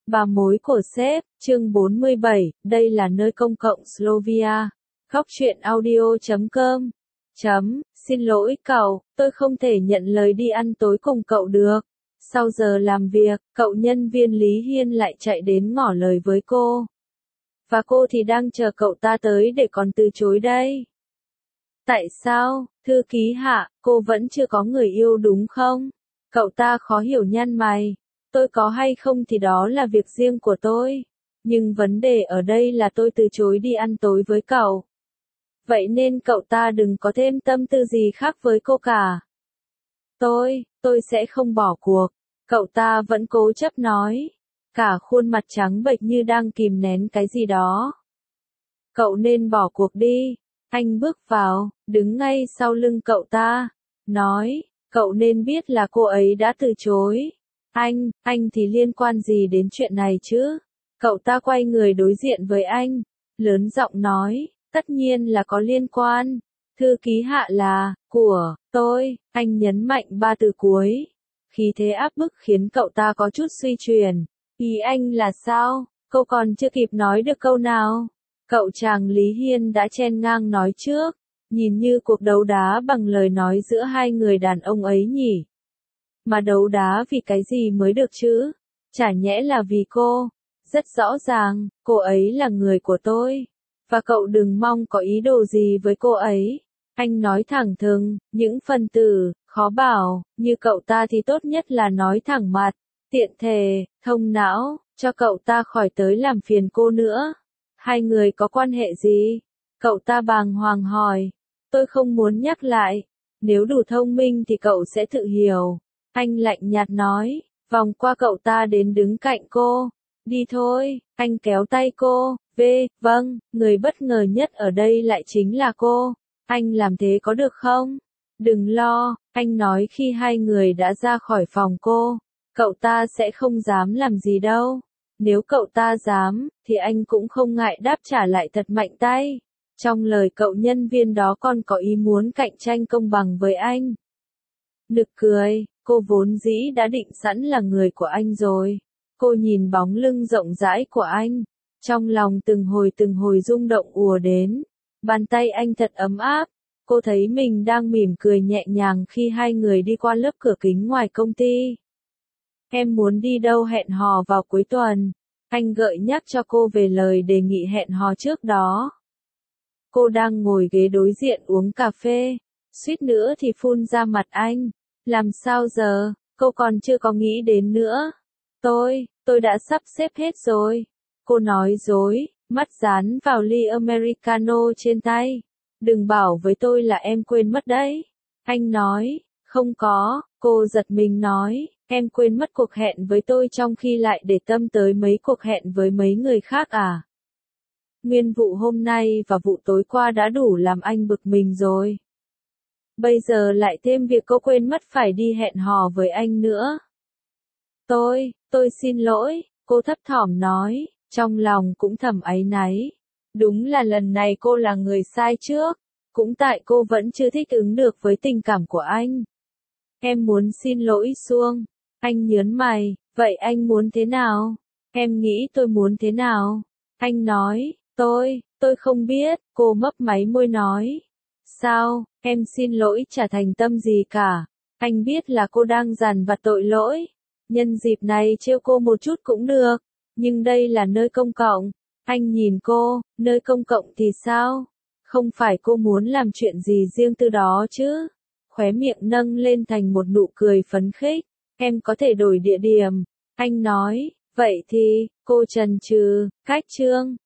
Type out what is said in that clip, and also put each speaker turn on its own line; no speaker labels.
Bà mối của sếp, chương 47, đây là nơi công cộng Slovia. Góc truyện audio.com. Xin lỗi cậu, tôi không thể nhận lời đi ăn tối cùng cậu được. Sau giờ làm việc, cậu nhân viên Lý Hiên lại chạy đến ngỏ lời với cô. Và cô thì đang chờ cậu ta tới để còn từ chối đây. Tại sao, thư ký Hạ, cô vẫn chưa có người yêu đúng không? Cậu ta khó hiểu nhăn mày. Tôi có hay không thì đó là việc riêng của tôi. Nhưng vấn đề ở đây là tôi từ chối đi ăn tối với cậu. Vậy nên cậu ta đừng có thêm tâm tư gì khác với cô cả. Tôi sẽ không bỏ cuộc. Cậu ta vẫn cố chấp nói. Cả khuôn mặt trắng bệch như đang kìm nén cái gì đó. Cậu nên bỏ cuộc đi. Anh bước vào, đứng ngay sau lưng cậu ta. Nói, cậu nên biết là cô ấy đã từ chối. Anh thì liên quan gì đến chuyện này chứ? Cậu ta quay người đối diện với anh, lớn giọng nói, tất nhiên là có liên quan. Thư ký Hạ là, của, tôi, anh nhấn mạnh ba từ cuối. Khí thế áp bức khiến cậu ta có chút suy chuyển. Ý anh là sao? Cô còn chưa kịp nói được câu nào. Cậu chàng Lý Hiên đã chen ngang nói trước. Nhìn như cuộc đấu đá bằng lời nói giữa hai người đàn ông ấy nhỉ? Mà đấu đá vì cái gì mới được chứ? Chả nhẽ là vì cô? Rất rõ ràng, cô ấy là người của tôi. Và cậu đừng mong có ý đồ gì với cô ấy. Anh nói thẳng thừng, những phần tử, khó bảo, như cậu ta thì tốt nhất là nói thẳng mặt. Tiện thể, thông não, cho cậu ta khỏi tới làm phiền cô nữa. Hai người có quan hệ gì? Cậu ta bàng hoàng hỏi. Tôi không muốn nhắc lại. Nếu đủ thông minh thì cậu sẽ tự hiểu. Anh lạnh nhạt nói, vòng qua cậu ta đến đứng cạnh cô. Đi thôi, anh kéo tay cô. Vâng, người bất ngờ nhất ở đây lại chính là cô. Anh làm thế có được không? Đừng lo, anh nói khi hai người đã ra khỏi phòng cô. Cậu ta sẽ không dám làm gì đâu. Nếu cậu ta dám, thì anh cũng không ngại đáp trả lại thật mạnh tay. Trong lời cậu nhân viên đó còn có ý muốn cạnh tranh công bằng với anh. Nực cười, cô vốn dĩ đã định sẵn là người của anh rồi. Cô nhìn bóng lưng rộng rãi của anh. Trong lòng từng hồi rung động ùa đến. Bàn tay anh thật ấm áp. Cô thấy mình đang mỉm cười nhẹ nhàng khi hai người đi qua lớp cửa kính ngoài công ty. Em muốn đi đâu hẹn hò vào cuối tuần? Anh gợi nhắc cho cô về lời đề nghị hẹn hò trước đó. Cô đang ngồi ghế đối diện uống cà phê. Suýt nữa thì phun ra mặt anh. Làm sao giờ, cô còn chưa có nghĩ đến nữa. Tôi đã sắp xếp hết rồi. Cô nói dối, mắt dán vào ly Americano trên tay. Đừng bảo với tôi là em quên mất đấy. Anh nói, không có, cô giật mình nói, em quên mất cuộc hẹn với tôi trong khi lại để tâm tới mấy cuộc hẹn với mấy người khác à? Nguyên vụ hôm nay và vụ tối qua đã đủ làm anh bực mình rồi. Bây giờ lại thêm việc cô quên mất phải đi hẹn hò với anh nữa. Tôi xin lỗi, cô thấp thỏm nói, trong lòng cũng thầm áy náy. Đúng là lần này cô là người sai trước, cũng tại cô vẫn chưa thích ứng được với tình cảm của anh. Em muốn xin lỗi Xuông. Anh nhớn mày, vậy anh muốn thế nào? Em nghĩ tôi muốn thế nào? Anh nói, tôi không biết, cô mấp máy môi nói. Sao, em xin lỗi chả thành tâm gì cả. Anh biết là cô đang dằn vặt tội lỗi. Nhân dịp này trêu cô một chút cũng được. Nhưng đây là nơi công cộng. Anh nhìn cô, nơi công cộng thì sao? Không phải cô muốn làm chuyện gì riêng tư đó chứ? Khóe miệng nâng lên thành một nụ cười phấn khích. Em có thể đổi địa điểm. Anh nói, vậy thì, cô chần chừ, cách chương.